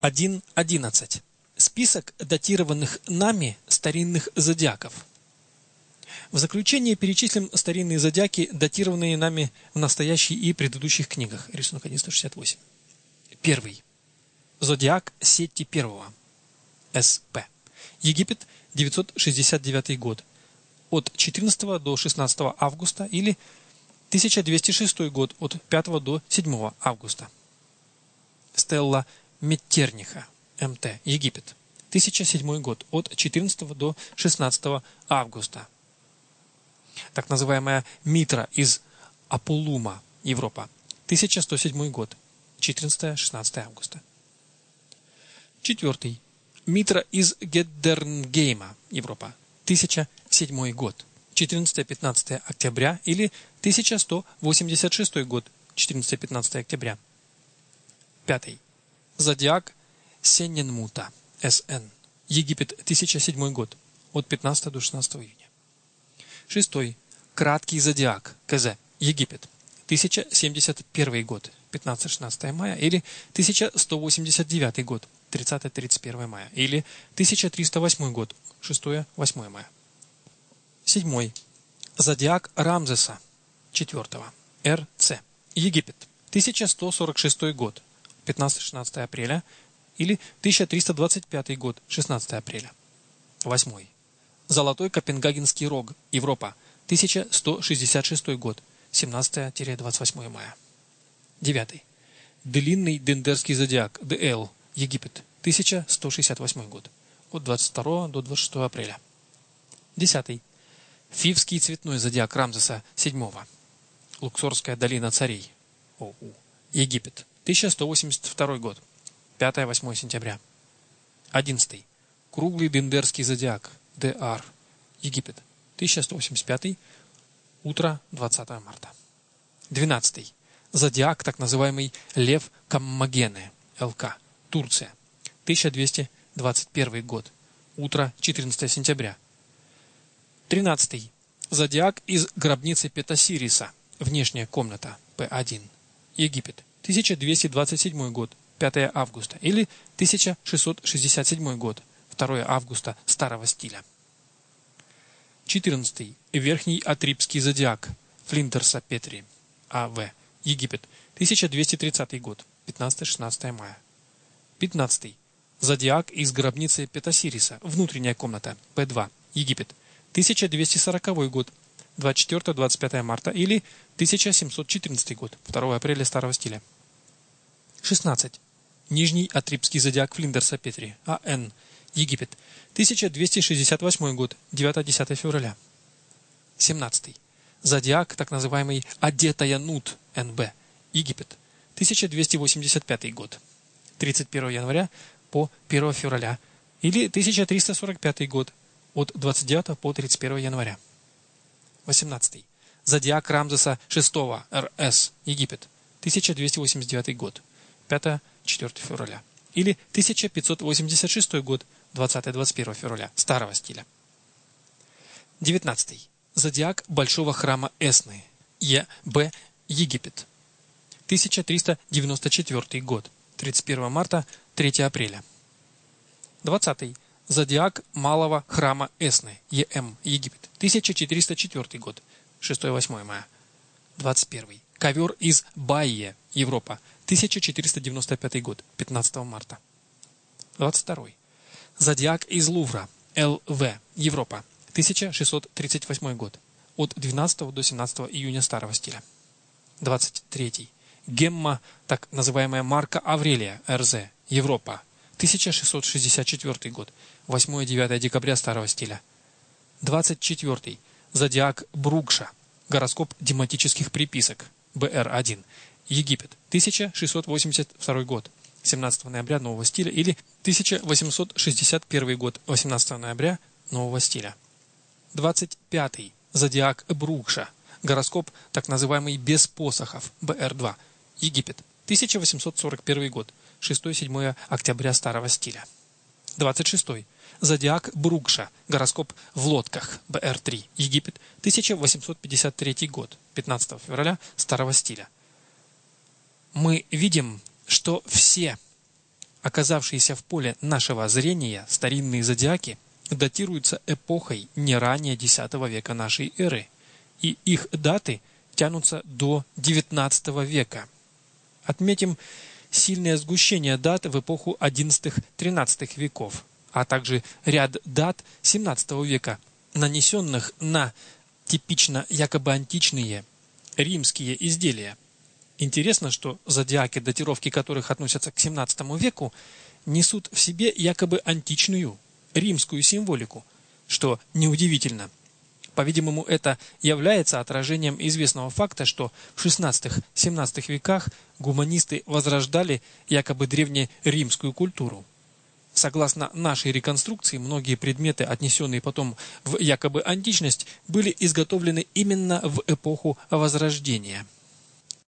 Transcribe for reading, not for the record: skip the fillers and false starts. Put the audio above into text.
1.11. Список датированных нами старинных зодиаков. В заключение перечислим старинные зодиаки, датированные нами в настоящей и предыдущих книгах. Рисунок 1168. Первый. Зодиак Сетти I. СП. Египет, 969 год. От 14 до 16 августа или 1206 год от 5 до 7 августа. Стелла Меттерниха. МТ. Египет. 1007 год. От 14 до 16 августа. Так называемая Митра из Апулума. Европа. 1107 год. 14-16 августа. Четвертый. Митра из Геддернгейма. Европа. 1007 год. 14-15 октября или 1186 год. 14-15 октября. Пятый. Зодиак Сенненмута. СН. Египет. 1007 год. От 15 до 16 июня. Шестой. Краткий зодиак. КЗ. Египет. 1071 год. 15-16 мая или 1189 год. 30-31 мая или 1308 год. 6-8 мая. Седьмой. Зодиак Рамзеса. 4. РЦ. Египет. 1146 год. 15-16 апреля или 1325 год. 16 апреля. Восьмой. Золотой Копенгагенский рог. Европа. 1166 год. 17-28 мая. Девятый. Длинный Дендерский зодиак. ДЛ. Египет. 1168 год. От 22 до 26 апреля. Десятый. Фивский цветной зодиак Рамзеса VII. Луксорская долина царей. ОУ. Египет. 1182 год. 5-8 сентября. 11. Круглый Дендерский зодиак. ДР. Египет. 1185. Утро 20 марта. 12. Зодиак, так называемый Лев Каммагене. ЛК. Турция. 1221 год. Утро 14 сентября. 13. Зодиак из гробницы Петасириса. Внешняя комната. П1. Египет. 1227 год. 5 августа. Или 1667 год. 2 августа старого стиля. 14. Верхний Атрибский зодиак. Флинтерса Петри. АВ. Египет. 1230 год. 15-16 мая. 15. Зодиак из гробницы Петасириса. Внутренняя комната. П2. Египет. 1240 год. 24-25 марта или 1714 год. 2 апреля старого стиля. 16. Нижний Атрибский зодиак Флиндерса Петри. АН. Египет. 1268 год. 9-10 февраля. 17. Зодиак, так называемый Адетая Нут. НБ. Египет. 1285 год. 31 января по 1 февраля. Или 1345 год. От 29 по 31 января. 18. Зодиак Рамзеса VI. РС. Египет. 1289 год. 5-4 февраля. Или 1586 год. 20-21 февраля. Старого стиля. 19. Зодиак Большого храма Эсны. ЕБ. Египет. 1394 год. 31 марта, 3 апреля. 20. Зодиак Малого храма Эсны. ЕМ. Египет. 1404 год. 6-8 мая. 21. Ковер из Баия. Европа. 1495 год. 15 марта. 22. Зодиак из Лувра. ЛВ. Европа. 1638 год. От 12 до 17 июня старого стиля. 23. Гемма, так называемая Марка Аврелия. РЗ. Европа. 1664 год. 8-9 декабря старого стиля. 24. Зодиак Бругша. Гороскоп дематических приписок. БР1. Египет. 1682 год. 17 ноября нового стиля или 1861 год. 18 ноября нового стиля. 25. Зодиак Бругша. Гороскоп, так называемый без посохов. БР2. Египет. 1841 год. 6-7 октября старого стиля. 26. Зодиак Бругша. Гороскоп в лодках. БР3. Египет. 1853 год. 15 февраля старого стиля. Мы видим, что все оказавшиеся в поле нашего зрения старинные зодиаки датируются эпохой не ранее X века нашей эры, и их даты тянутся до XIX века. Отметим сильное сгущение дат в эпоху XI-XIII веков, а также ряд дат XVII века, нанесенных на типично якобы античные римские изделия. Интересно, что зодиаки, датировки которых относятся к XVII веку, несут в себе якобы античную римскую символику, что неудивительно. По-видимому, это является отражением известного факта, что в XVI-XVII веках гуманисты возрождали якобы древнеримскую культуру. Согласно нашей реконструкции, многие предметы, отнесенные потом в якобы античность, были изготовлены именно в эпоху Возрождения.